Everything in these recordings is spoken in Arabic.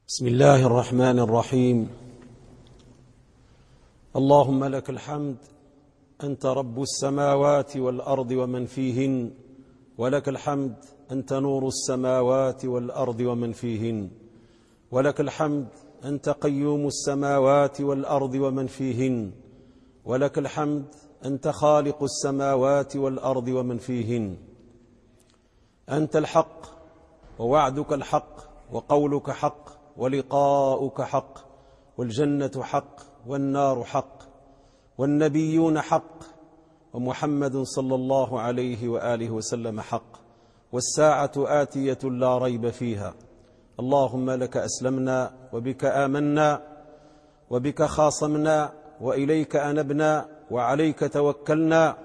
بسم الله الرحمن الرحيم. اللهم لك الحمد، أنت رب السماوات والأرض ومن فيهن، ولك الحمد أنت نور السماوات والأرض ومن فيهن، ولك الحمد أنت قيوم السماوات والأرض ومن فيهن، ولك الحمد أنت خالق السماوات والأرض ومن فيهن. أنت الحق، ووعدك الحق، وقولك حق، ولقاؤك حق، والجنة حق، والنار حق، والنبيون حق، ومحمد صلى الله عليه وآله وسلم حق، والساعة آتية لا ريب فيها. اللهم لك أسلمنا، وبك آمنا، وبك خاصمنا، وإليك أنبنا، وعليك توكلنا،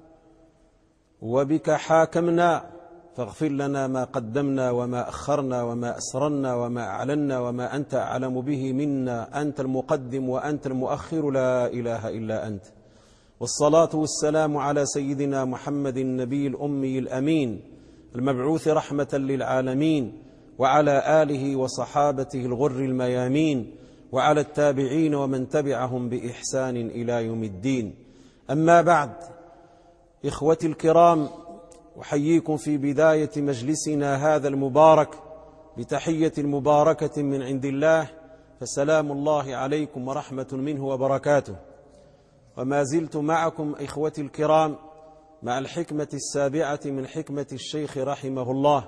وبك حاكمنا، فاغفر لنا ما قدمنا وما أخرنا وما أسررنا وما أعلنا وما أنت أعلم به منا. أنت المقدم وأنت المؤخر، لا إله إلا أنت. والصلاة والسلام على سيدنا محمد النبي الأمي الأمين المبعوث رحمة للعالمين، وعلى آله وصحابته الغر الميامين، وعلى التابعين ومن تبعهم بإحسان إلى يوم الدين. أما بعد، إخوتي الكرام، أحييكم في بداية مجلسنا هذا المبارك بتحية مباركة من عند الله، فسلام الله عليكم ورحمة منه وبركاته. وما زلت معكم إخوتي الكرام مع الحكمة السابعة من حكمة الشيخ رحمه الله،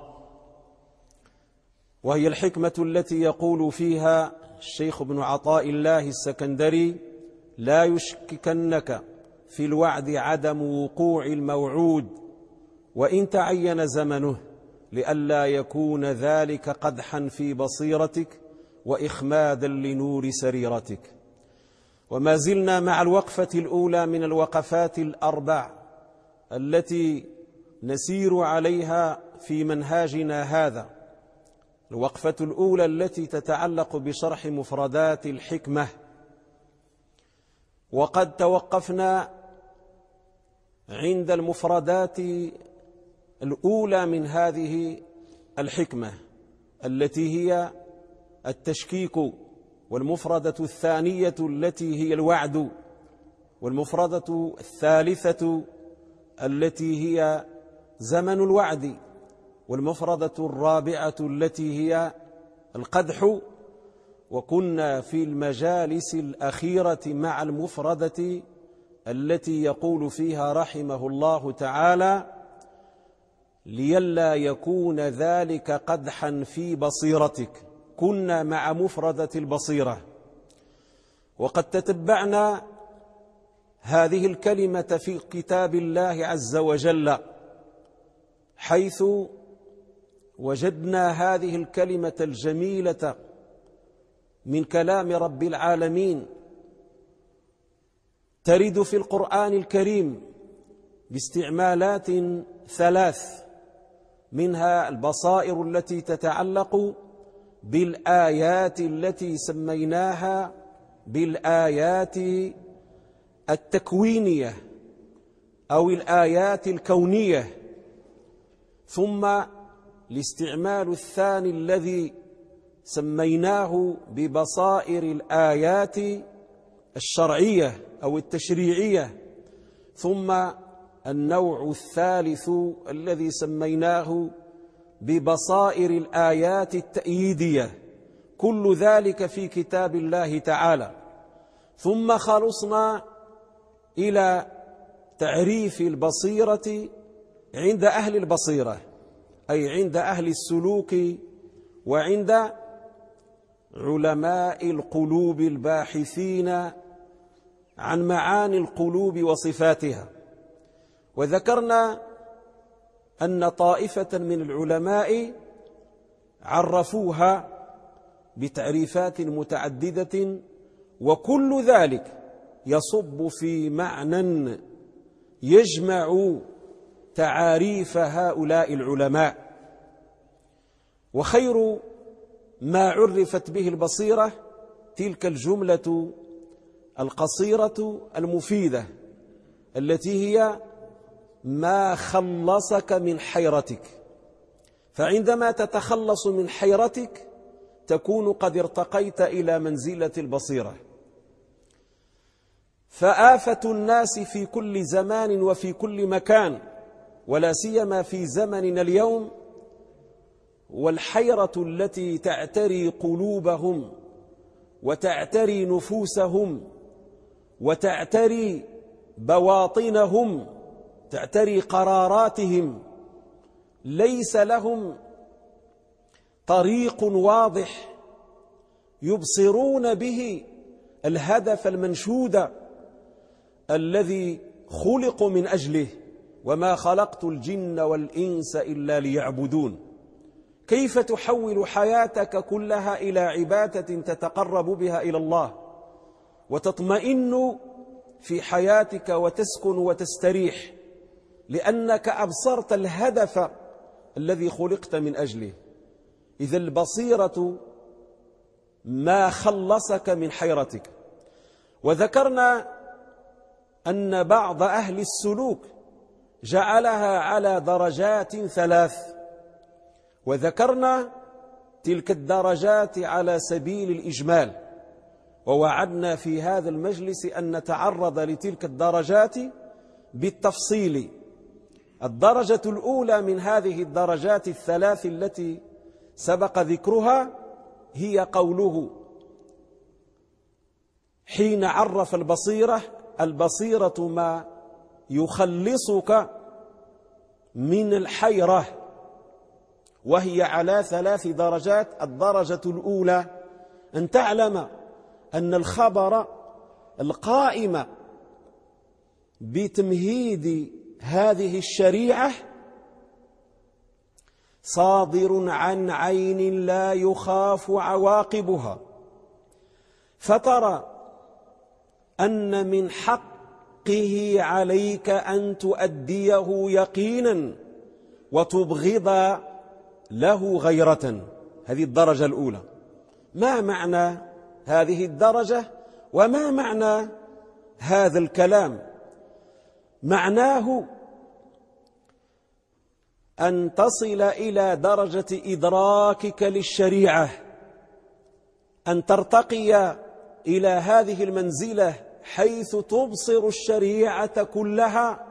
وهي الحكمة التي يقول فيها الشيخ ابن عطاء الله السكندري: لا يشككنك في الوعد عدم وقوع الموعود وإن تعين زمنه، لئلا يكون ذلك قدحا في بصيرتك وإخمادا لنور سريرتك. وما زلنا مع الوقفة الأولى من الوقفات الأربع التي نسير عليها في منهاجنا هذا. الوقفة الأولى التي تتعلق بشرح مفردات الحكمة، وقد توقفنا عند المفردات الأولى من هذه الحكمة التي هي التشكيك، والمفردة الثانية التي هي الوعد، والمفردة الثالثة التي هي زمن الوعد، والمفردة الرابعة التي هي القدح. وكنا في المجالس الأخيرة مع المفردة التي يقول فيها رحمه الله تعالى: لئلا يكون ذلك قدحا في بصيرتك. كنا مع مفردة البصيرة، وقد تتبعنا هذه الكلمة في كتاب الله عز وجل، حيث وجدنا هذه الكلمة الجميلة من كلام رب العالمين ترد في القرآن الكريم باستعمالات ثلاث، منها البصائر التي تتعلق بالآيات التي سميناها بالآيات التكوينية أو الآيات الكونية، ثم الاستعمال الثاني الذي سميناه ببصائر الآيات الشرعية أو التشريعية، ثم النوع الثالث الذي سميناه ببصائر الآيات التأييدية. كل ذلك في كتاب الله تعالى. ثم خلصنا إلى تعريف البصيرة عند أهل البصيرة، أي عند أهل السلوك وعند علماء القلوب الباحثين عن معاني القلوب وصفاتها. وذكرنا أن طائفة من العلماء عرفوها بتعريفات متعددة، وكل ذلك يصب في معنى يجمع تعاريف هؤلاء العلماء. وخير ما عرفت به البصيرة تلك الجملة القصيرة المفيدة التي هي ما خلصك من حيرتك. فعندما تتخلص من حيرتك تكون قد ارتقيت إلى منزلة البصيرة. فآفة الناس في كل زمان وفي كل مكان، ولا سيما في زمننا اليوم، والحيرة التي تعتري قلوبهم وتعتري نفوسهم وتعتري بواطنهم، تعتري قراراتهم. ليس لهم طريق واضح يبصرون به الهدف المنشود الذي خلقوا من أجله: وما خلقت الجن والإنس إلا ليعبدون. كيف تحول حياتك كلها إلى عبادة تتقرب بها إلى الله وتطمئن في حياتك وتسكن وتستريح لأنك أبصرت الهدف الذي خلقت من أجله؟ إذا البصيرة ما خلصك من حيرتك. وذكرنا أن بعض أهل السلوك جعلها على درجات 3، وذكرنا تلك الدرجات على سبيل الإجمال، ووعدنا في هذا المجلس أن نتعرض لتلك الدرجات بالتفصيل. الدرجة الأولى من هذه الدرجات 3 التي سبق ذكرها هي قوله حين عرف البصيرة: البصيرة ما يخلصك من الحيرة، وهي على 3 درجات. الدرجة الأولى أن تعلم أن الخبر القائم بتمهيد هذه الشريعة صادر عن عين لا يخاف عواقبها، فترى أن من حقه عليك أن تؤديه يقينا وتبغض له غيرة. هذه الدرجة الأولى. ما معنى هذه الدرجة وما معنى هذا الكلام؟ معناه أن تصل إلى درجة إدراكك للشريعة، أن ترتقي إلى هذه المنزلة حيث تبصر الشريعة كلها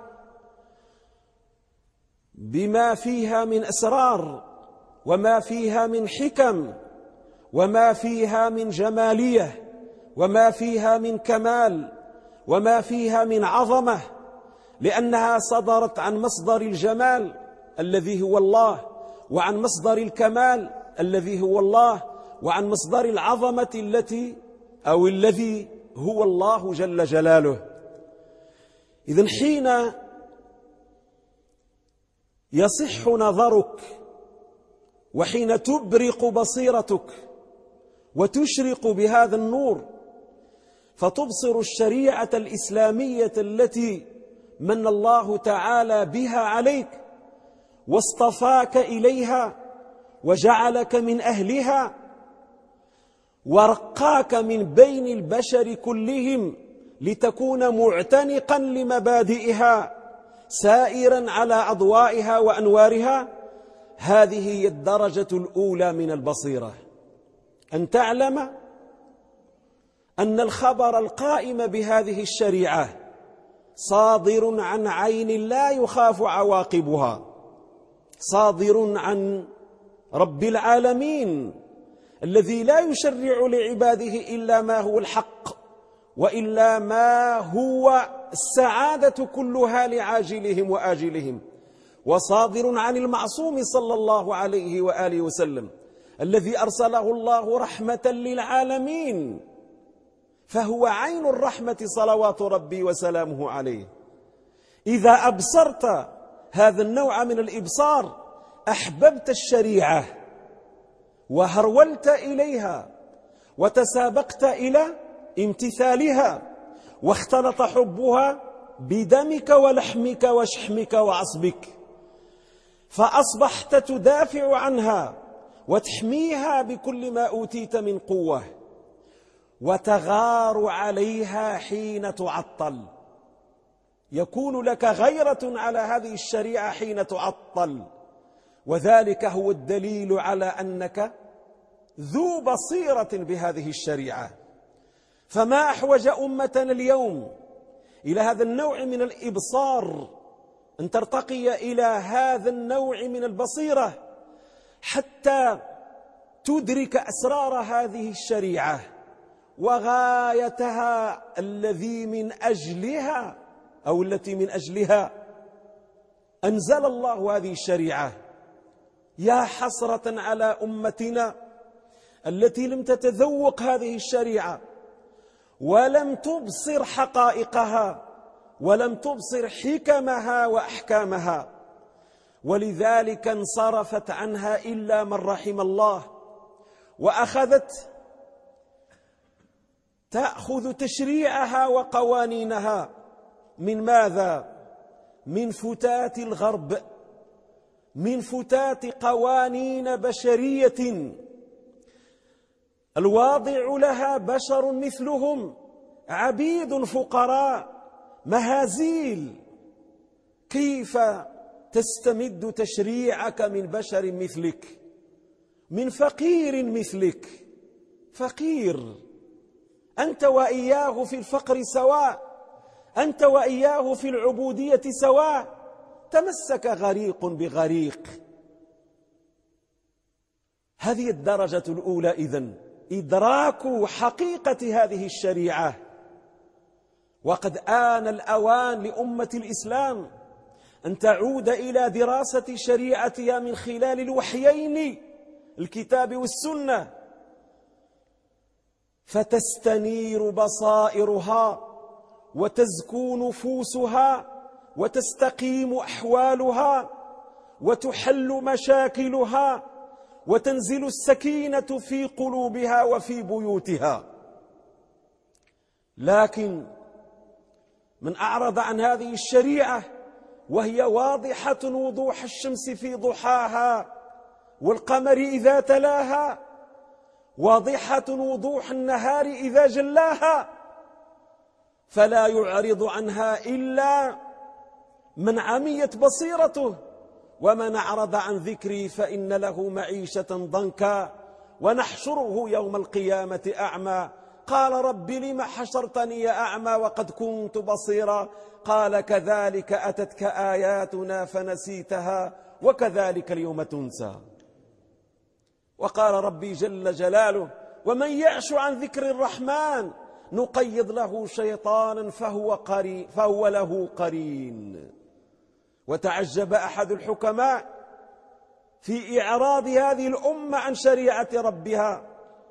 بما فيها من أسرار، وما فيها من حكم، وما فيها من جمالية، وما فيها من كمال، وما فيها من عظمة، لأنها صدرت عن مصدر الجمال الذي هو الله، وعن مصدر الكمال الذي هو الله، وعن مصدر العظمة الذي هو الله جل جلاله. إذن حين يصح نظرك وحين تبرق بصيرتك وتشرق بهذا النور فتبصر الشريعة الإسلامية التي من الله تعالى بها عليك واصطفاك إليها وجعلك من أهلها ورقاك من بين البشر كلهم لتكون معتنقا لمبادئها سائرا على أضوائها وأنوارها. هذه هي الدرجة الأولى من البصيرة، أن تعلم أن الخبر القائم بهذه الشريعة صادر عن عين لا يخاف عواقبها، صادر عن رب العالمين الذي لا يشرع لعباده إلا ما هو الحق وإلا ما هو السعادة كلها لعاجلهم وآجلهم، وصادر عن المعصوم صلى الله عليه وآله وسلم الذي أرسله الله رحمة للعالمين، فهو عين الرحمة صلوات ربي وسلامه عليه. إذا أبصرت هذا النوع من الإبصار أحببت الشريعة وهرولت إليها وتسابقت إلى امتثالها، واختلط حبها بدمك ولحمك وشحمك وعصبك، فأصبحت تدافع عنها وتحميها بكل ما أوتيت من قوة، وتغار عليها حين تعطل. يكون لك غيرة على هذه الشريعة حين تعطل، وذلك هو الدليل على أنك ذو بصيرة بهذه الشريعة. فما أحوج أمتنا اليوم إلى هذا النوع من الإبصار، أن ترتقي إلى هذا النوع من البصيرة حتى تدرك أسرار هذه الشريعة وغايتها التي من أجلها أنزل الله هذه الشريعة. يا حسرة على أمتنا التي لم تتذوق هذه الشريعة ولم تبصر حقائقها ولم تبصر حكمها وأحكامها، ولذلك انصرفت عنها إلا من رحم الله، وأخذت تأخذ تشريعها وقوانينها من ماذا؟ من فتات الغرب، من فتات قوانين بشرية الواضع لها بشر مثلهم، عبيد فقراء مهازيل. كيف تستمد تشريعك من بشر مثلك، من فقير مثلك؟ فقير أنت وإياه في الفقر سواء، أنت وإياه في العبودية سواء، تمسك غريق بغريق. هذه الدرجة الأولى إذن، إدراك حقيقة هذه الشريعة. وقد آن الأوان لأمة الإسلام أن تعود إلى دراسة شريعتها من خلال الوحيين الكتاب والسنة، فتستنير بصائرها وتزكو نفوسها وتستقيم أحوالها وتحل مشاكلها وتنزل السكينة في قلوبها وفي بيوتها. لكن من أعرض عن هذه الشريعة وهي واضحة وضوح الشمس في ضحاها والقمر إذا تلاها، واضحة وضوح النهار إذا جلاها، فلا يعرض عنها إلا من عميت بصيرته. ومن أعرض عن ذكري فإن له معيشة ضنكا ونحشره يوم القيامة أعمى. قال رب لم حشرتني أعمى وقد كنت بصيرا؟ قال كذلك أتتك آياتنا فنسيتها وكذلك اليوم تنسى. وقال ربي جل جلاله ومن يعش عن ذكر الرحمن نقيض له شيطانا فهو له قرين. وتعجب أحد الحكماء في إعراض هذه الأمة عن شريعة ربها،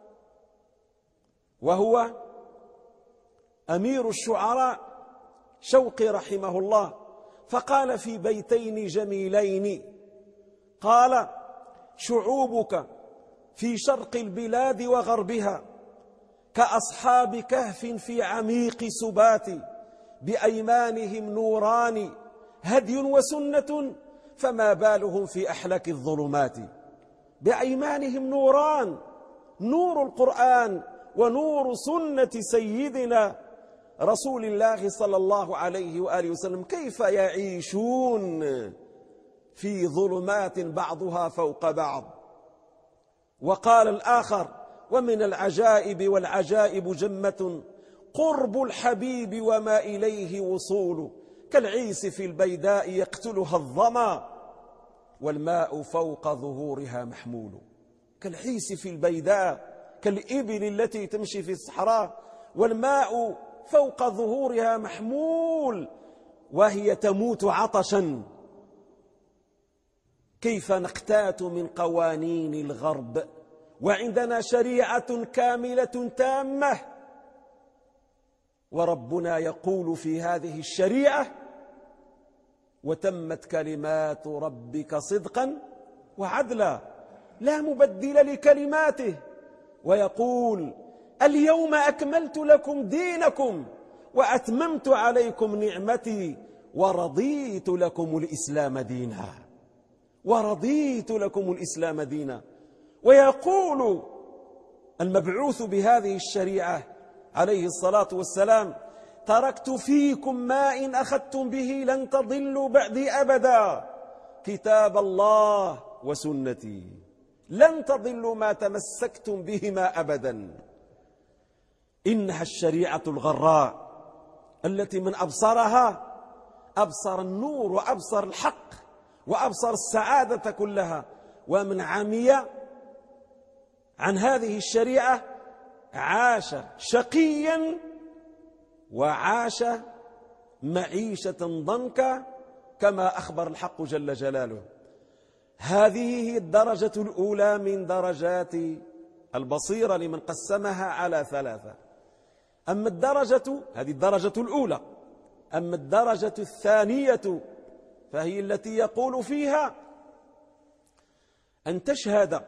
وهو أمير الشعراء شوقي رحمه الله، فقال في بيتين جميلين، قال شعوبك في شرق البلاد وغربها كأصحاب كهف في عميق سبات، بأيمانهم نوران هدي وسنة فما بالهم في أحلك الظلمات. بأيمانهم نوران، نور القرآن ونور سنة سيدنا رسول الله صلى الله عليه وآله وسلم، كيف يعيشون في ظلمات بعضها فوق بعض. وقال الآخر ومن العجائب والعجائب جمة قرب الحبيب وما إليه وصول، كالعيس في البيداء يقتلها الظما والماء فوق ظهورها محمول. كالعيس في البيداء، كالإبل التي تمشي في الصحراء والماء فوق ظهورها محمول وهي تموت عطشا. كيف نقتات من قوانين الغرب وعندنا شريعة كاملة تامة، وربنا يقول في هذه الشريعة وتمت كلمات ربك صدقا وعدلا لا مبدل لكلماته، ويقول اليوم أكملت لكم دينكم وأتممت عليكم نعمتي ورضيت لكم الإسلام دينا، ورضيت لكم الإسلام دينا. ويقول المبعوث بهذه الشريعة عليه الصلاة والسلام تركت فيكم ما إن أخذتم به لن تضلوا بعدي أبدا، كتاب الله وسنتي. لن تضلوا ما تمسكتم بهما أبدا. إنها الشريعة الغراء التي من أبصرها أبصر النور وأبصر الحق وأبصر السعادة كلها، ومن عمي عن هذه الشريعة عاش شقيا وعاش معيشة ضنكا، كما أخبر الحق جل جلاله. هذه هي الدرجة الأولى من درجات البصيرة لمن قسمها على ثلاثة. أما هذه الدرجة الأولى. أما الدرجة الثانية فهي التي يقول فيها أن تشهد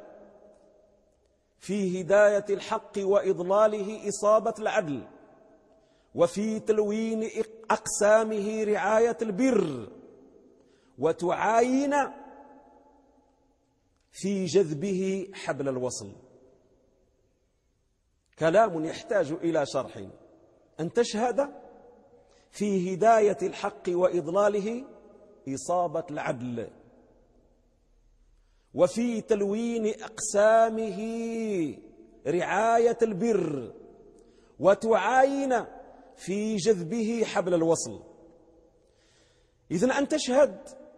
في هداية الحق وإضلاله إصابة العدل، وفي تلوين أقسامه رعاية البر، وتعاين في جذبه حبل الوصل. كلام يحتاج إلى شرح. أن تشهد في هداية الحق وإضلاله إصابة العدل، وفي تلوين أقسامه رعاية البر، وتعاين في جذبه حبل الوصل. إذن أن تشهد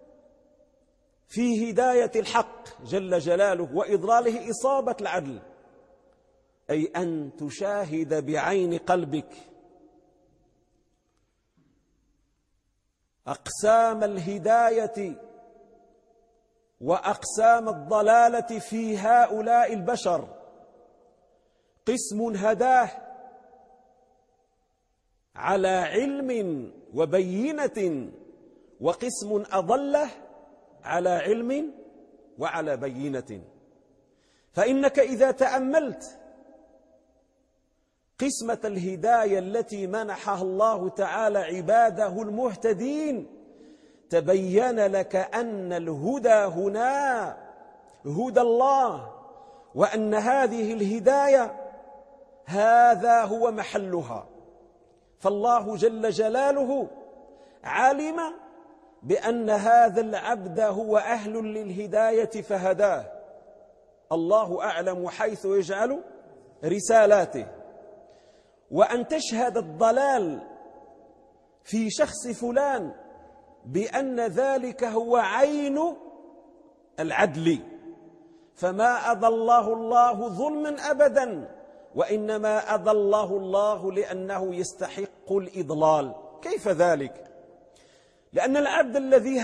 في هداية الحق جل جلاله وإضلاله إصابة العدل، أي أن تشاهد بعين قلبك أقسام الهداية وأقسام الضلالة في هؤلاء البشر. قسم هداه على علم وبينة، وقسم أضله على علم وعلى بينة. فإنك إذا تأملت قسمة الهداية التي منحها الله تعالى عباده المهتدين، تبين لك أن الهدى هنا هدى الله، وأن هذه الهداية هذا هو محلها. فالله جل جلاله علم بأن هذا العبد هو أهل للهداية فهداه. الله أعلم حيث يجعل رسالاته. وأن تشهد الضلال في شخص فلان بأن ذلك هو عين العدل، فما أضله الله ظلما أبدا، وإنما أضله الله لأنه يستحق الإضلال. كيف ذلك؟ لأن العبد الذي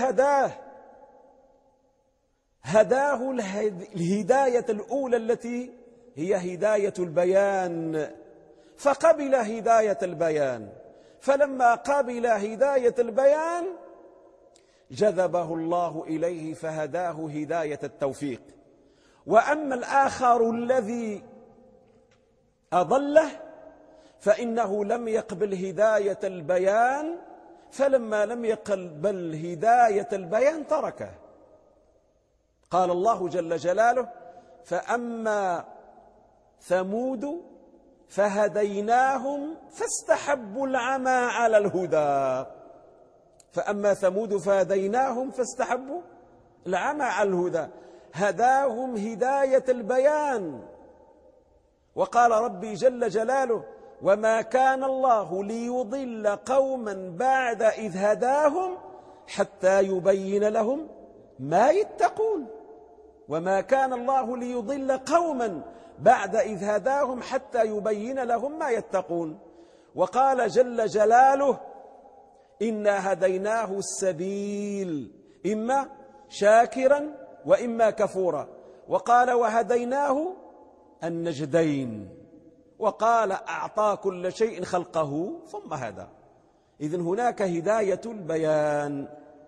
هداه الهداية الأولى التي هي هداية البيان، فقبل هداية البيان، فلما قبل هداية البيان جذبه الله إليه فهداه هداية التوفيق. وأما الآخر الذي أضله فإنه لم يقبل هداية البيان، فلما لم يقبل هداية البيان تركه. قال الله جل جلاله: فأما ثمود فهديناهم فاستحبوا العمى على الهدى. فأما ثمود فهديناهم فاستحبوا العمى على الهدى، هداهم هداية البيان. وقال ربي جل جلاله: وما كان الله ليضل قوما بعد إذ هداهم حتى يبين لهم ما يتقون. وما كان الله ليضل قوما بعد إذ هداهم حتى يبين لهم ما يتقون. وقال جل جلاله: إنا هديناه السبيل إما شاكرا وإما كفورا. وقال: وهديناه النجدين. وقال: أعطى كل شيء خلقه ثم هدى. إذن هناك هداية البيان،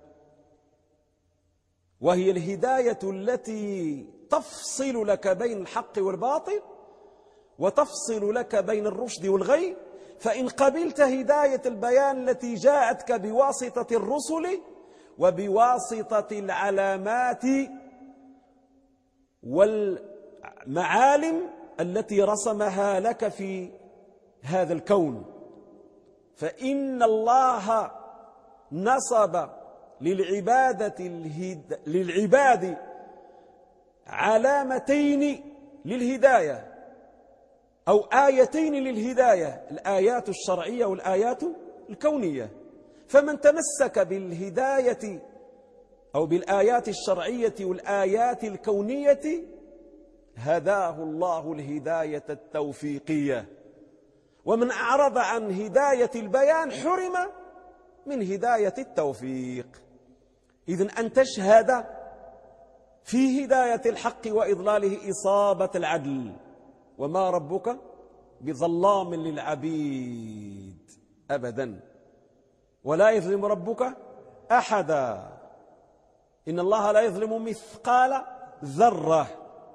وهي الهداية التي تفصل لك بين الحق والباطل، وتفصل لك بين الرشد والغي. فإن قبلت هداية البيان التي جاءتك بواسطة الرسل وبواسطة العلامات والمعالم التي رسمها لك في هذا الكون، فإن الله نصب للعباد علامتين للهداية أو آيتين للهداية، الآيات الشرعية والآيات الكونية. فمن تمسك بالهداية أو بالآيات الشرعية والآيات الكونية هداه الله الهداية التوفيقية، ومن أعرض عن هداية البيان حرم من هداية التوفيق. إذن أن تشهد في هداية الحق وإضلاله إصابة العدل، وما ربك بظلام للعبيد أبدا، ولا يظلم ربك أحدا، إن الله لا يظلم مثقال ذرة،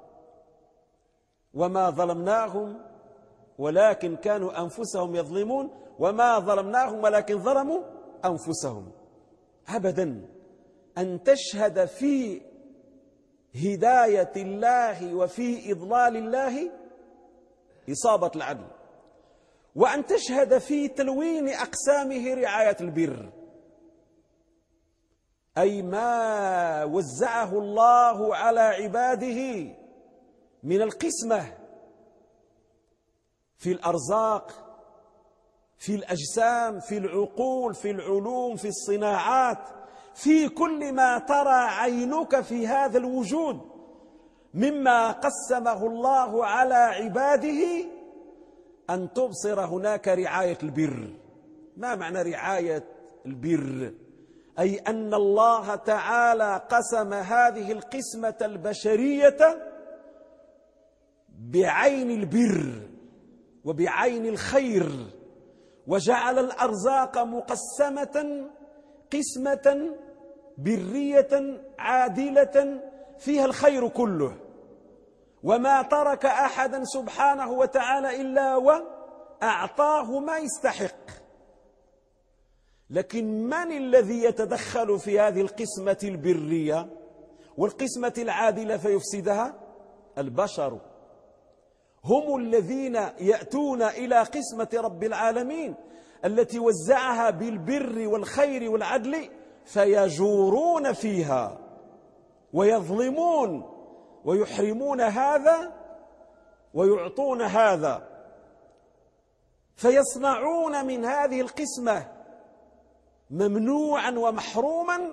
وما ظلمناهم ولكن كانوا أنفسهم يظلمون، وما ظلمناهم ولكن ظلموا أنفسهم. أبدا أن تشهد في هداية الله وفي إضلال الله إصابة العدل، وأن تشهد في تلوين أقسامه رعاية البر، أي ما وزعه الله على عباده من القسمة في الأرزاق، في الأجسام، في العقول، في العلوم، في الصناعات، في كل ما ترى عينك في هذا الوجود مما قسمه الله على عباده، أن تبصر هناك رعاية البر. ما معنى رعاية البر؟ أي أن الله تعالى قسم هذه القسمة البشرية بعين البر وبعين الخير، وجعل الأرزاق مقسمة قسمة برية عادلة فيها الخير كله، وما ترك أحدا سبحانه وتعالى إلا وأعطاه ما يستحق. لكن من الذي يتدخل في هذه القسمة البرية والقسمة العادلة فيفسدها؟ البشر، هم الذين يأتون إلى قسمة رب العالمين التي وزعها بالبر والخير والعدل فيجورون فيها ويظلمون ويحرمون هذا ويعطون هذا، فيصنعون من هذه القسمة ممنوعا ومحروما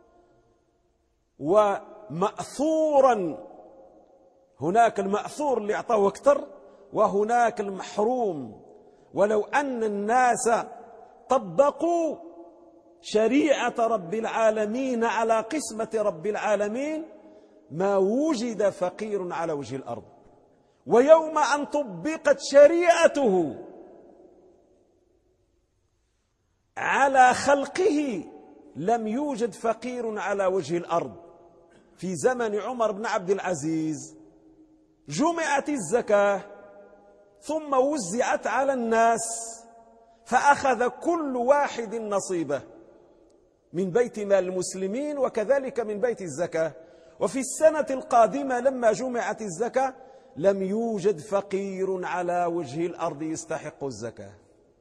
ومأثورا. هناك المأثور اللي أعطاه أكثر، وهناك المحروم. ولو أن الناس طبقوا شريعة رب العالمين على قسمة رب العالمين ما وجد فقير على وجه الأرض. ويوم أن طبقت شريعته على خلقه لم يوجد فقير على وجه الأرض. في زمن عمر بن عبد العزيز جمعت الزكاة ثم وزعت على الناس، فأخذ كل واحد نصيبه من بيت مال المسلمين وكذلك من بيت الزكاة. وفي السنة القادمة لما جمعت الزكاة لم يوجد فقير على وجه الأرض يستحق الزكاة.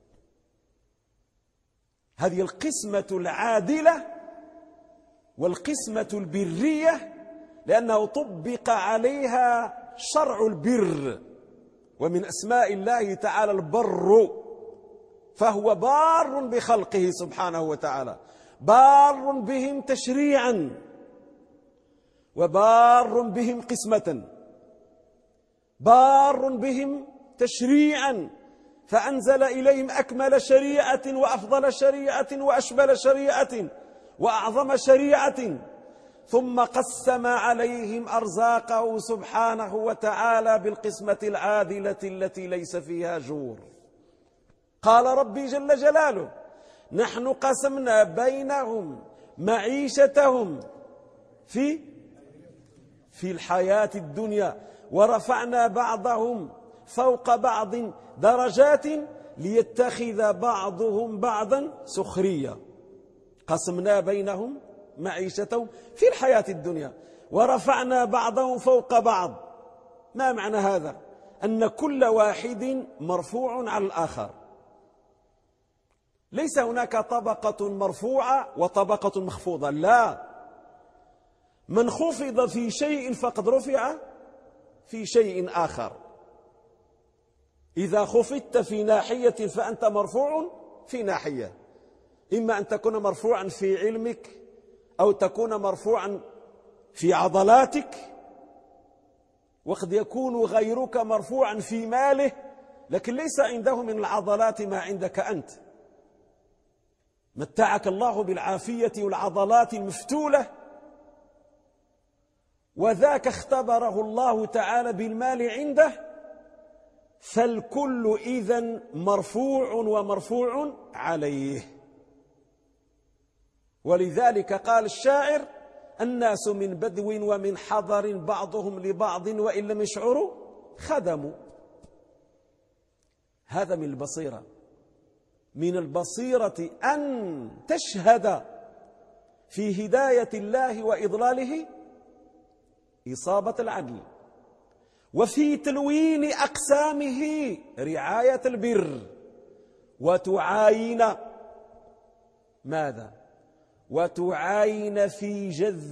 هذه القسمة العادلة والقسمة البرية، لأنه طبق عليها شرع البر، ومن أسماء الله تعالى البر، فهو بار بخلقه سبحانه وتعالى، بار بهم تشريعا وبار بهم قسمة، بار بهم تشريعا، فأنزل إليهم أكمل شريعة وأفضل شريعة وأشمل شريعة وأعظم شريعة، ثم قسم عليهم أرزاقه سبحانه وتعالى بالقسمة العادلة التي ليس فيها جور. قال ربي جل جلاله: نحن قسمنا بينهم معيشتهم في الحياة الدنيا ورفعنا بعضهم فوق بعض درجات ليتخذ بعضهم بعضا سخريا. قسمنا بينهم معيشتهم في الحياة الدنيا ورفعنا بعضهم فوق بعض. ما معنى هذا؟ أن كل واحد مرفوع على الآخر، ليس هناك طبقة مرفوعة وطبقة مخفوضة، لا، من خفض في شيء فقد رفع في شيء آخر. إذا خفضت في ناحية فأنت مرفوع في ناحية، إما أن تكون مرفوعا في علمك أو تكون مرفوعا في عضلاتك، وقد يكون غيرك مرفوعا في ماله لكن ليس عنده من العضلات ما عندك أنت. متعك الله بالعافية والعضلات المفتولة، وذاك اختبره الله تعالى بالمال عنده، فالكل إذن مرفوع ومرفوع عليه. ولذلك قال الشاعر: الناس من بدو ومن حضر بعضهم لبعض وإن لم يشعروا خدموا. هذا من البصيرة، من البصيرة أن تشهد في هداية الله وإضلاله إصابة العدل، وفي تلوين أقسامه رعاية البر، وتعاين ماذا؟ وتعاين في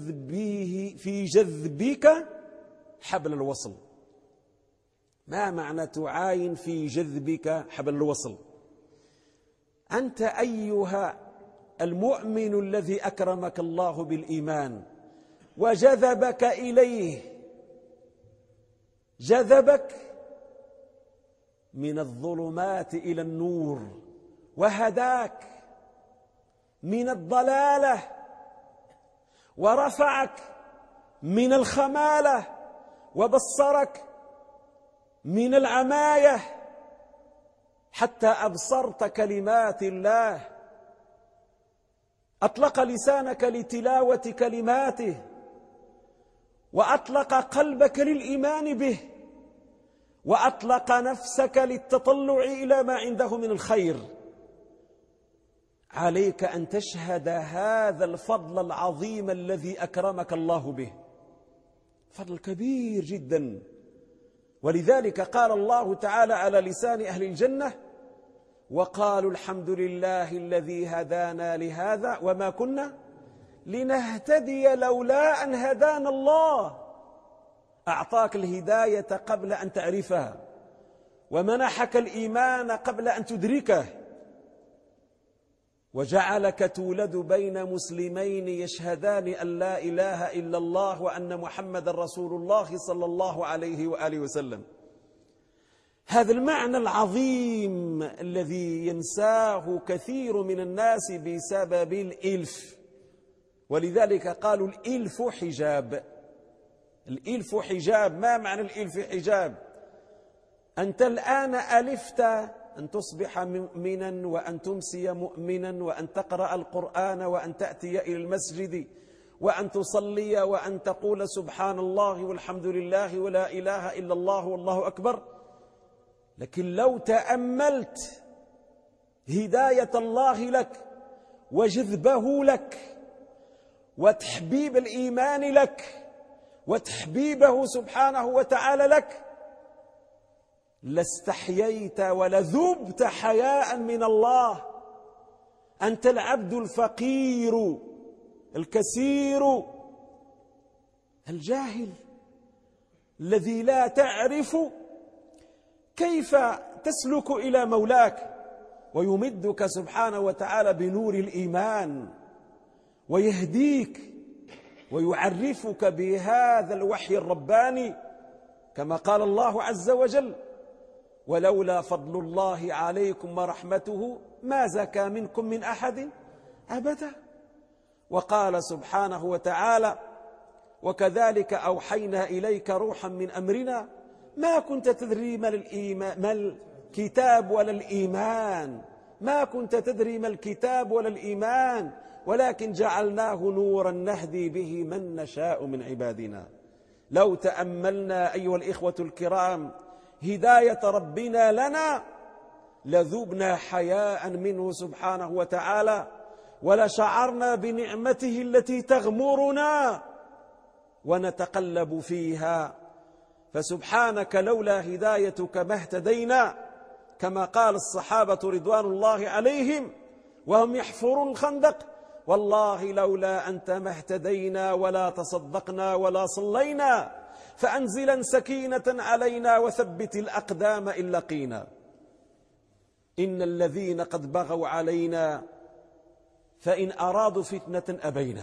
جذبك حبل الوصل. ما معنى تعاين في جذبك حبل الوصل؟ أنت أيها المؤمن الذي أكرمك الله بالإيمان وجذبك إليه، جذبك من الظلمات إلى النور، وهداك من الضلالة، ورفعك من الخمالة، وبصرك من العماية، حتى أبصرت كلمات الله، أطلق لسانك لتلاوة كلماته، وأطلق قلبك للإيمان به، وأطلق نفسك للتطلع إلى ما عنده من الخير. عليك أن تشهد هذا الفضل العظيم الذي أكرمك الله به، فضل كبير جدا. ولذلك قال الله تعالى على لسان أهل الجنة: وقالوا الحمد لله الذي هدانا لهذا وما كنا لنهتدي لولا أن هدانا الله. أعطاك الهداية قبل أن تعرفها، ومنحك الإيمان قبل أن تدركه، وجعلك تولد بين مسلمين يشهدان أن لا إله إلا الله وأن محمد رسول الله صلى الله عليه وآله وسلم. هذا المعنى العظيم الذي ينساه كثير من الناس بسبب الإلف. ولذلك قالوا الإلف حجاب. الإلف حجاب. ما معنى الإلف حجاب؟ أنت الآن ألفت أن تصبح مؤمنا، وأن تمسي مؤمنا، وأن تقرأ القرآن، وأن تأتي إلى المسجد، وأن تصلي، وأن تقول سبحان الله والحمد لله ولا إله إلا الله والله أكبر. لكن لو تأملت هداية الله لك وجذبه لك وتحبيب الإيمان لك وتحبيبه سبحانه وتعالى لك، لاستحييت ولذبت حياء من الله. أنت العبد الفقير الكسير الجاهل الذي لا تعرف كيف تسلك إلى مولاك، ويمدك سبحانه وتعالى بنور الإيمان، ويهديك ويعرفك بهذا الوحي الرباني، كما قال الله عز وجل: ولولا فضل الله عليكم ورحمته ما زكى منكم من أحد أبدا. وقال سبحانه وتعالى: وكذلك أوحينا إليك روحا من أمرنا ما كنت تدري ما الكتاب ولا الإيمان، ما كنت تدري ما الكتاب ولا الإيمان، ولكن جعلناه نورا نهدي به من نشاء من عبادنا. لو تأملنا أيها الإخوة الكرام هداية ربنا لنا لذبنا حياء منه سبحانه وتعالى، ولشعرنا بنعمته التي تغمرنا ونتقلب فيها. فسبحانك لولا هدايتك ما اهتدينا، كما قال الصحابة رضوان الله عليهم وهم يحفرون الخندق: والله لولا أنت ما اهتدينا ولا تصدقنا ولا صلينا فأنزلا سكينة علينا وثبت الأقدام إن لقينا إن الذين قد بغوا علينا فإن أرادوا فتنة أبينا.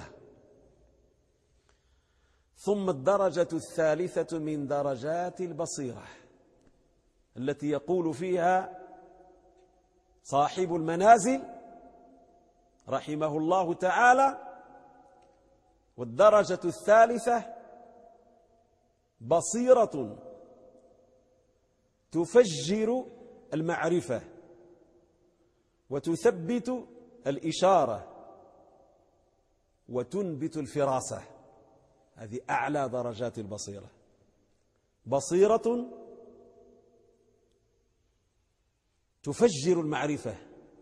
ثم الدرجة الثالثة من درجات البصيرة التي يقول فيها صاحب المنازل رحمه الله تعالى: والدرجة الثالثة بصيرة تفجر المعرفة وتثبت الإشارة وتنبت الفراسة. هذه أعلى درجات البصيرة. بصيرة تفجر المعرفة.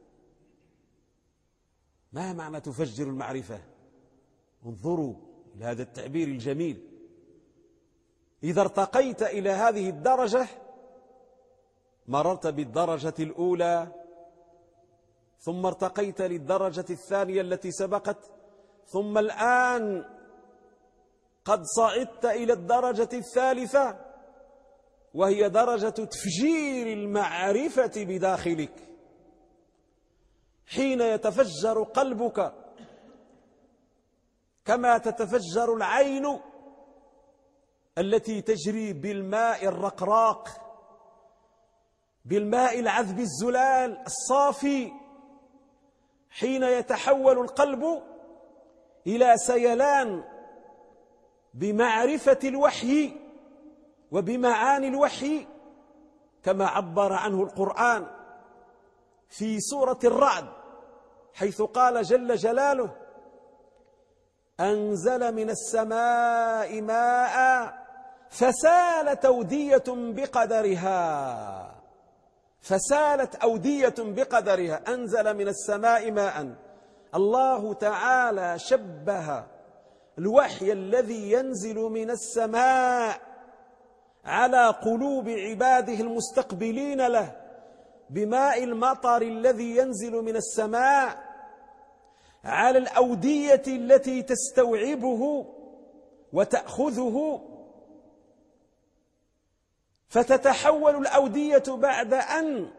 ما معنى تفجر المعرفة؟ انظروا إلى هذا التعبير الجميل. إذا ارتقيت إلى هذه الدرجة مررت بالدرجة الأولى، ثم ارتقيت للدرجة الثانية التي سبقت، ثم الآن قد صعدت إلى الدرجة الثالثة وهي درجة تفجير المعرفة بداخلك. حين يتفجر قلبك كما تتفجر العين التي تجري بالماء الرقراق، بالماء العذب الزلال الصافي، حين يتحول القلب إلى سيلان بمعرفة الوحي وبمعاني الوحي كما عبر عنه القرآن في سورة الرعد، حيث قال جل جلاله: أنزل من السماء ماء فسالت أودية بقدرها. فسالت أودية بقدرها. أنزل من السماء ماء. الله تعالى شبه الوحي الذي ينزل من السماء على قلوب عباده المستقبلين له بماء المطر الذي ينزل من السماء على الأودية التي تستوعبه وتأخذه، فتتحول الأودية بعد أن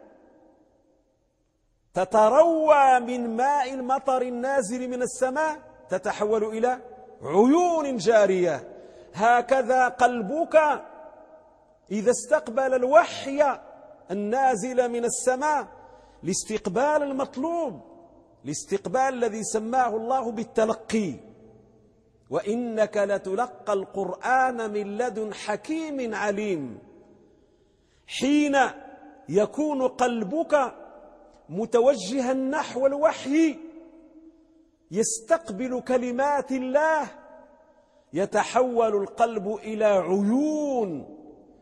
تتروى من ماء المطر النازل من السماء تتحول إلى عيون جارية. هكذا قلبك إذا استقبل الوحي النازل من السماء لاستقبال المطلوب، لاستقبال الذي سماه الله بالتلقي: وإنك لتلقى القرآن من لدن حكيم عليم. حين يكون قلبك متوجها نحو الوحي يستقبل كلمات الله يتحول القلب إلى عيون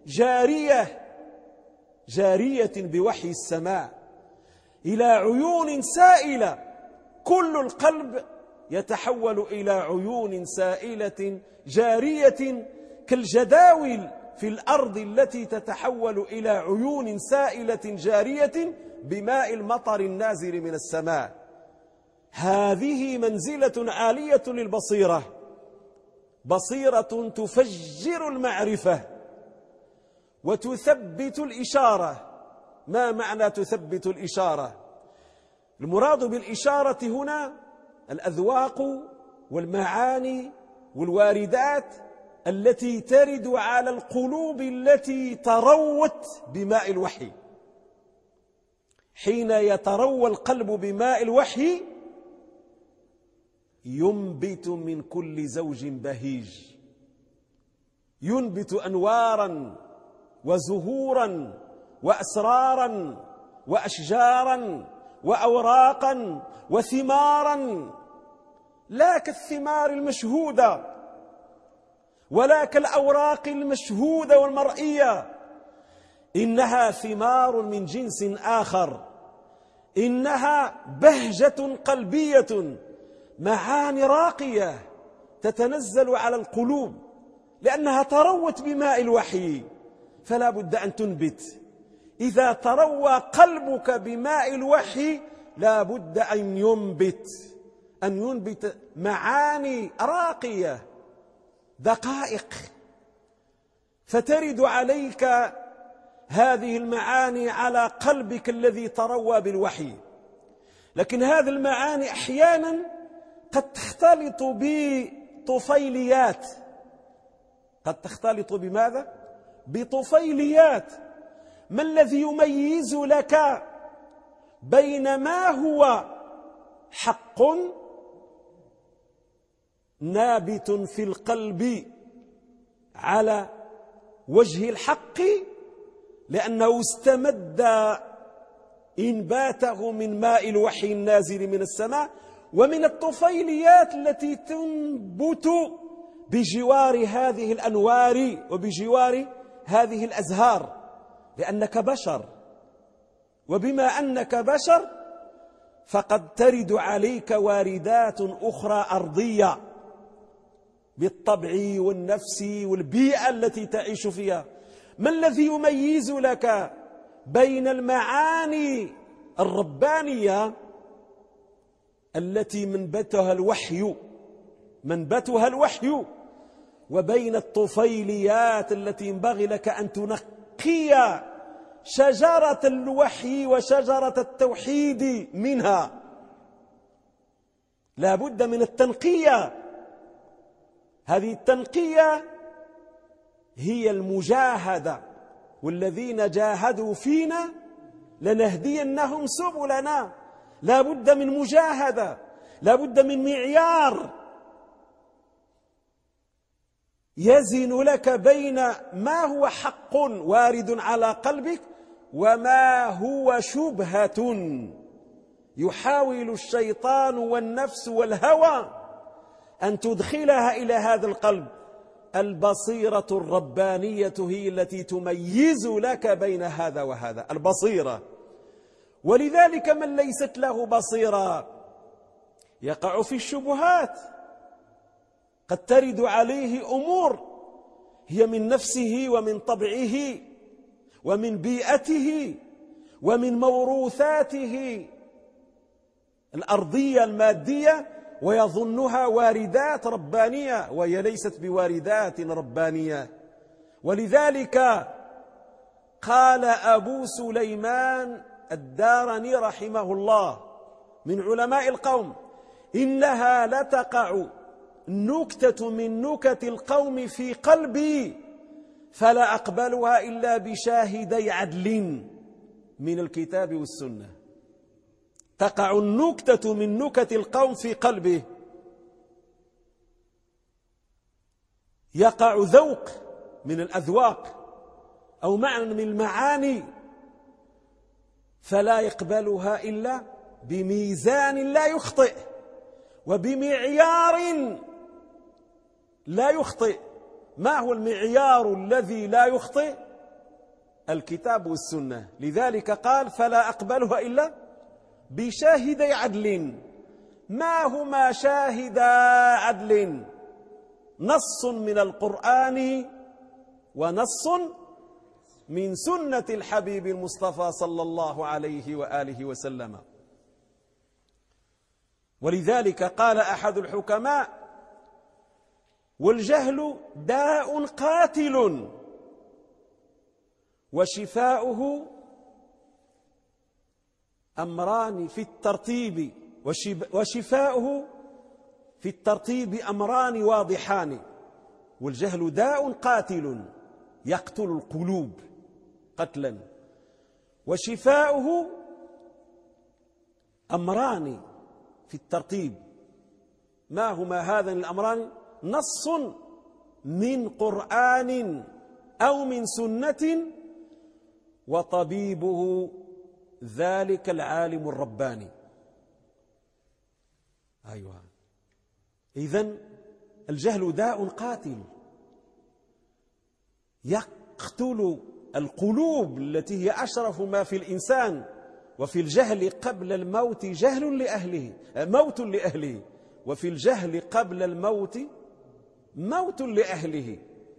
جارية بوحي السماء، إلى عيون سائلة. كل القلب يتحول إلى عيون سائلة جارية كالجداول في الأرض التي تتحول إلى عيون سائلة جارية بماء المطر النازل من السماء. هذه منزلة عالية للبصيرة، بصيرة تفجر المعرفة وتثبت الإشارة. ما معنى تثبت الإشارة؟ المراد بالإشارة هنا الأذواق والمعاني والواردات التي ترد على القلوب التي تروت بماء الوحي. حين يتروى القلب بماء الوحي ينبت من كل زوج بهيج، ينبت أنوارا وزهورا وأسرارا وأشجارا وأوراقا وثمارا، لا كالثمار المشهودة ولا كالأوراق المشهودة والمرئية، إنها ثمار من جنس آخر، إنها بهجة قلبية، معاني راقية تتنزل على القلوب لأنها تروت بماء الوحي، فلا بد أن تنبت. إذا تروى قلبك بماء الوحي لا بد أن ينبت، أن ينبت معاني راقية دقائق، فترد عليك هذه المعاني على قلبك الذي تروى بالوحي. لكن هذه المعاني أحيانا قد تختلط بطفيليات. قد تختلط بماذا؟ بطفيليات. ما الذي يميز لك بين ما هو حق نابت في القلب على وجه الحق لأنه استمد إنباته من ماء الوحي النازل من السماء، ومن الطفيليات التي تنبت بجوار هذه الأنوار وبجوار هذه الأزهار، لأنك بشر، وبما أنك بشر فقد ترد عليك واردات أخرى أرضية بالطبع والنفس والبيئة التي تعيش فيها. ما الذي يميز لك بين المعاني الربانية التي منبتها الوحي وبين الطفيليات التي ينبغي لك أن تنقي شجرة الوحي وشجرة التوحيد منها؟ لا بد من التنقية. هذه التنقية هي المجاهدة، والذين جاهدوا فينا لنهدينهم سبلنا. لا بد من مجاهدة، لا بد من معيار يزن لك بين ما هو حق وارد على قلبك وما هو شبهة يحاول الشيطان والنفس والهوى أن تدخلها إلى هذا القلب. البصيرة الربانية هي التي تميز لك بين هذا وهذا، البصيرة. ولذلك من ليست له بصيرة يقع في الشبهات، قد ترد عليه أمور هي من نفسه ومن طبعه ومن بيئته ومن موروثاته الأرضية المادية، ويظنها واردات ربانية وهي ليست بواردات ربانية. ولذلك قال أبو سليمان الدارني رحمه الله من علماء القوم: إنها لتقع نكتة من نكت القوم في قلبي فلا أقبلها إلا بشاهدي عدل من الكتاب والسنة. تقع النكتة من نكت القوم في قلبه، يقع ذوق من الأذواق أو معنى من المعاني، فلا يقبلها إلا بميزان لا يخطئ وبمعيار لا يخطئ. ما هو المعيار الذي لا يخطئ؟ الكتاب والسنة. لذلك قال: فلا أقبلها إلا بشاهدي عدل. ما هما شاهدا عدل؟ نص من القرآن ونص من سنة الحبيب المصطفى صلى الله عليه وآله وسلم. ولذلك قال أحد الحكماء: والجهل داء قاتل وشفاؤه أمران في الترتيب وشفاؤه في الترتيب أمران واضحان. والجهل داء قاتل يقتل القلوب قتلا، وشفاؤه أمران في الترتيب. ما هما هذان الأمران؟ نص من قرآن أو من سنة، وطبيبه ذلك العالم الرباني. أيوة، إذن الجهل داء قاتل يقتل القلوب التي هي أشرف ما في الإنسان. وفي الجهل قبل الموت جهل لأهله، موت لأهله، وفي الجهل قبل الموت موت لأهله.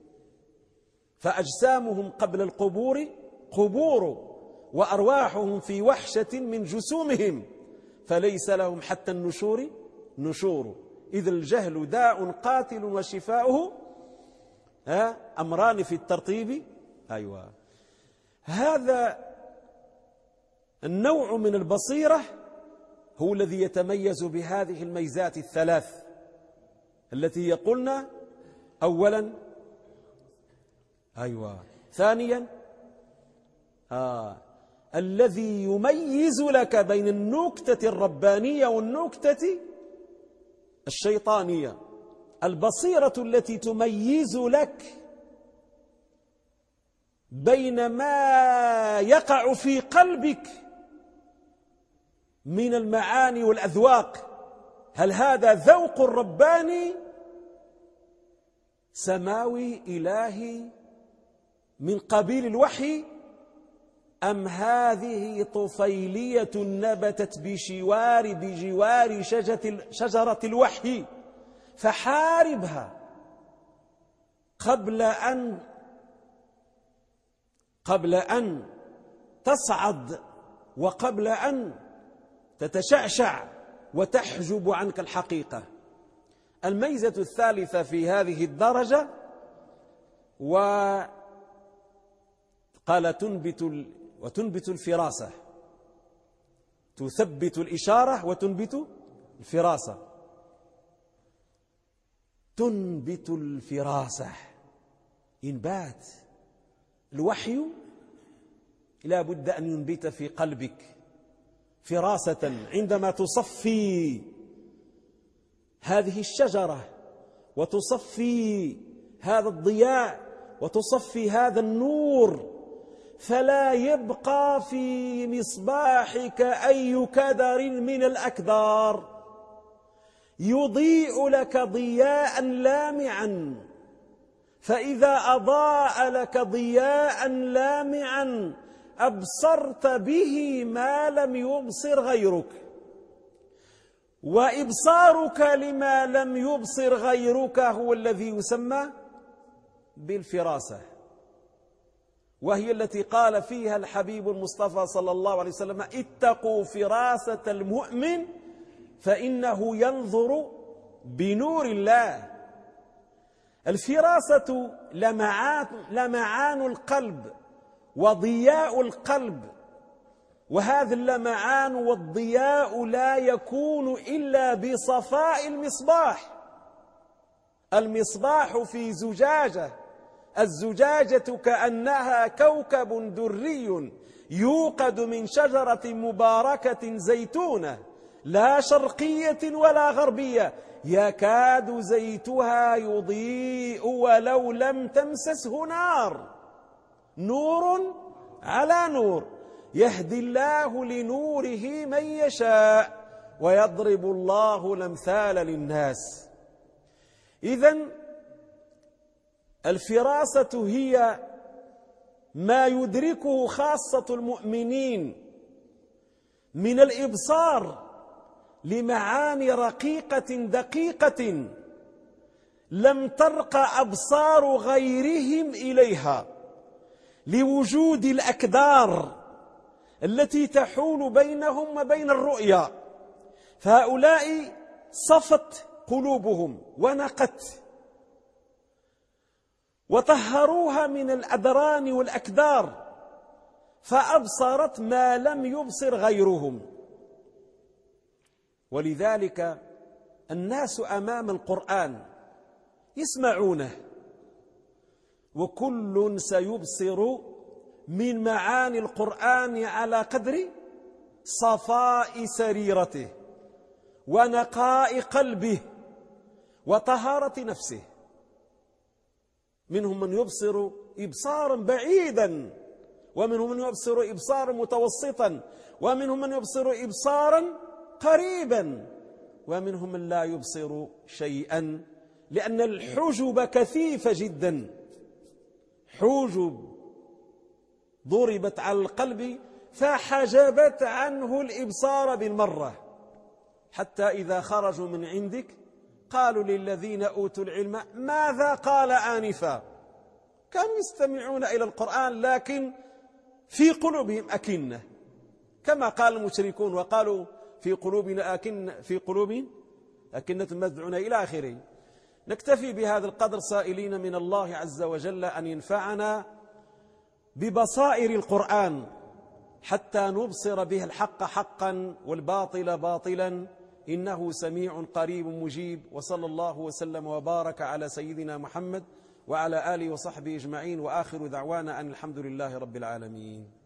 فأجسامهم قبل القبور قبور، وأرواحهم في وحشة من جسومهم، فليس لهم حتى النشور نشور. إذ الجهل داء قاتل وشفاؤه أمران في الترتيب. أيوة، هذا النوع من البصيرة هو الذي يتميز بهذه الميزات الثلاث التي قلنا. أولا، أيوة، ثانيا الذي يميز لك بين النكتة الربانية والنكتة الشيطانية، البصيرة التي تميز لك بين ما يقع في قلبك من المعاني والأذواق، هل هذا ذوق رباني سماوي إلهي من قبيل الوحي، أم هذه طفيلية نبتت بجوار شجرة الوحي، فحاربها قبل أن تصعد وقبل أن تتشعشع وتحجب عنك الحقيقة. الميزة الثالثة في هذه الدرجة، وقال وتنبت الفراسة، تثبت الإشارة وتنبت الفراسة. تنبت الفراسة، إنبات الوحي لا بد أن ينبت في قلبك فراسة عندما تصفي هذه الشجرة وتصفي هذا الضياء وتصفي هذا النور، فلا يبقى في مصباحك أي كدر من الأكدار، يضيء لك ضياء لامعا. فإذا أضاء لك ضياء لامعا أبصرت به ما لم يبصر غيرك، وإبصارك لما لم يبصر غيرك هو الذي يسمى بالفراسة، وهي التي قال فيها الحبيب المصطفى صلى الله عليه وسلم: اتقوا فراسة المؤمن فإنه ينظر بنور الله. الفراسة لمعان القلب وضياء القلب، وهذا اللمعان والضياء لا يكون إلا بصفاء المصباح. المصباح في زجاجة، الزجاجة كأنها كوكب دري يوقد من شجرة مباركة زيتونة لا شرقية ولا غربية، يكاد زيتها يضيء ولو لم تمسسه نار، نور على نور، يهدي الله لنوره من يشاء ويضرب الله الأمثال للناس. إذن الفراسة هي ما يدركه خاصة المؤمنين من الإبصار لمعاني رقيقة دقيقة لم ترق أبصار غيرهم إليها، لوجود الأكدار التي تحول بينهم وبين الرؤيا. فهؤلاء صفت قلوبهم ونقت وطهروها من الأدران والأكدار، فأبصرت ما لم يبصر غيرهم. ولذلك الناس أمام القرآن يسمعونه، وكل سيبصر من معاني القرآن على قدر صفاء سريرته ونقاء قلبه وطهارة نفسه. منهم من يبصر إبصارا بعيدا، ومنهم من يبصر إبصارا متوسطا، ومنهم من يبصر إبصارا قريبا، ومنهم من لا يبصر شيئا، لأن الحجب كثيفة جدا، حجب ضربت على القلب فحجبت عنه الإبصار بالمرة، حتى إذا خرجوا من عندك قالوا للذين أوتوا العلم ماذا قال آنفا. كانوا يستمعون إلى القرآن لكن في قلوبهم أكنة، كما قال المشركون وقالوا في قلوبنا أكنة، في قلوبهم أكنة مدعونة إلى آخره. نكتفي بهذا القدر سائلين من الله عز وجل أن ينفعنا ببصائر القرآن حتى نبصر به الحق حقا والباطل باطلا، إنه سميع قريب مجيب. وصلى الله وسلم وبارك على سيدنا محمد وعلى آله وصحبه أجمعين، وآخر دعوانا أن الحمد لله رب العالمين.